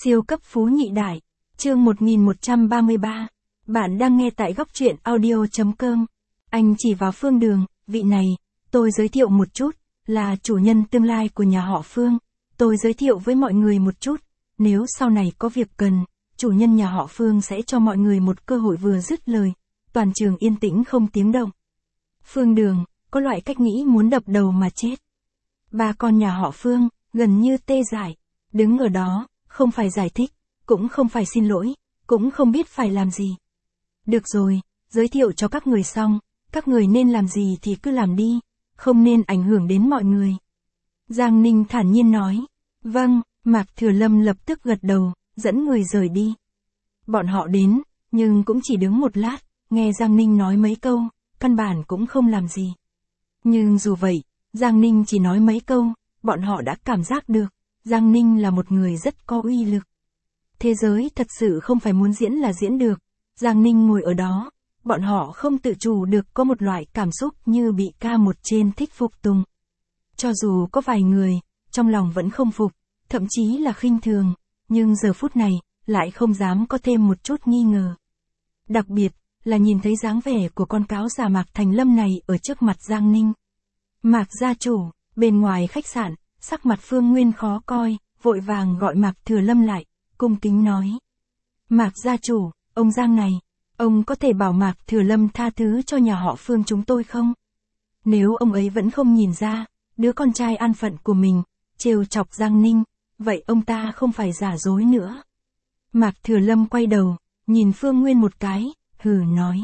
Siêu cấp phú nhị đại, chương 1133. Bạn đang nghe tại góc truyện audio.com. Anh chỉ vào Phương Đường, vị này, tôi giới thiệu một chút, là chủ nhân tương lai của nhà họ Phương. Tôi giới thiệu với mọi người một chút, nếu sau này có việc cần, chủ nhân nhà họ Phương sẽ cho mọi người một cơ hội. Vừa dứt lời, toàn trường yên tĩnh không tiếng động. Phương Đường, có loại cách nghĩ muốn đập đầu mà chết. Ba con nhà họ Phương, gần như tê dại, đứng ở đó, không phải giải thích, cũng không phải xin lỗi, cũng không biết phải làm gì. Được rồi, giới thiệu cho các người xong, các người nên làm gì thì cứ làm đi, không nên ảnh hưởng đến mọi người. Giang Ninh thản nhiên nói. Vâng, Mạc Thừa Lâm lập tức gật đầu, dẫn người rời đi. Bọn họ đến, nhưng cũng chỉ đứng một lát, nghe Giang Ninh nói mấy câu, căn bản cũng không làm gì. Nhưng dù vậy, Giang Ninh chỉ nói mấy câu, bọn họ đã cảm giác được, Giang Ninh là một người rất có uy lực. Thế giới thật sự không phải muốn diễn là diễn được. Giang Ninh ngồi ở đó, bọn họ không tự chủ được có một loại cảm xúc như bị ca một trên thích phục tùng. Cho dù có vài người, trong lòng vẫn không phục, thậm chí là khinh thường, nhưng giờ phút này, lại không dám có thêm một chút nghi ngờ. Đặc biệt, là nhìn thấy dáng vẻ của con cáo già Mạc Thành Lâm này ở trước mặt Giang Ninh. Mạc gia chủ, bên ngoài khách sạn, sắc mặt Phương Nguyên khó coi, vội vàng gọi Mạc Thừa Lâm lại, cung kính nói. Mạc gia chủ, ông Giang này, ông có thể bảo Mạc Thừa Lâm tha thứ cho nhà họ Phương chúng tôi không? Nếu ông ấy vẫn không nhìn ra, đứa con trai an phận của mình, trêu chọc Giang Ninh, vậy ông ta không phải giả dối nữa. Mạc Thừa Lâm quay đầu, nhìn Phương Nguyên một cái, hừ nói.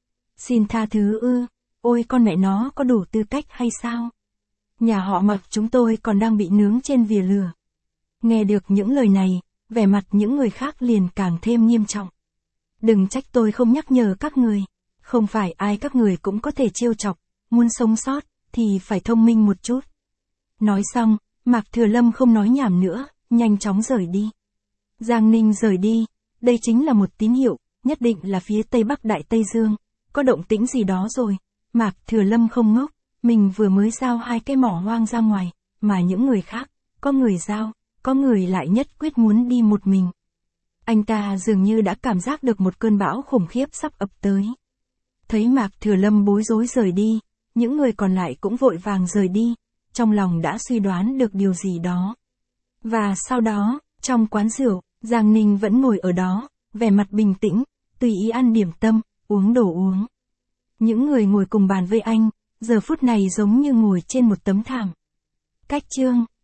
Xin tha thứ ư, ôi con mẹ nó có đủ tư cách hay sao? Nhà họ Mạc chúng tôi còn đang bị nướng trên vỉa lửa. Nghe được những lời này, vẻ mặt những người khác liền càng thêm nghiêm trọng. Đừng trách tôi không nhắc nhở các người, không phải ai các người cũng có thể trêu chọc, muốn sống sót, thì phải thông minh một chút. Nói xong, Mạc Thừa Lâm không nói nhảm nữa, nhanh chóng rời đi. Giang Ninh rời đi, đây chính là một tín hiệu, nhất định là phía Tây Bắc Đại Tây Dương, có động tĩnh gì đó rồi. Mạc Thừa Lâm không ngốc, mình vừa mới giao 2 cái mỏ hoang ra ngoài, mà những người khác, có người giao, có người lại nhất quyết muốn đi một mình. Anh ta dường như đã cảm giác được một cơn bão khủng khiếp sắp ập tới. Thấy Mạc Thừa Lâm bối rối rời đi, những người còn lại cũng vội vàng rời đi, trong lòng đã suy đoán được điều gì đó. Và sau đó, trong quán rượu, Giang Ninh vẫn ngồi ở đó, vẻ mặt bình tĩnh, tùy ý ăn điểm tâm, uống đồ uống. Những người ngồi cùng bàn với anh, giờ phút này giống như ngồi trên một tấm thảm. Cách chương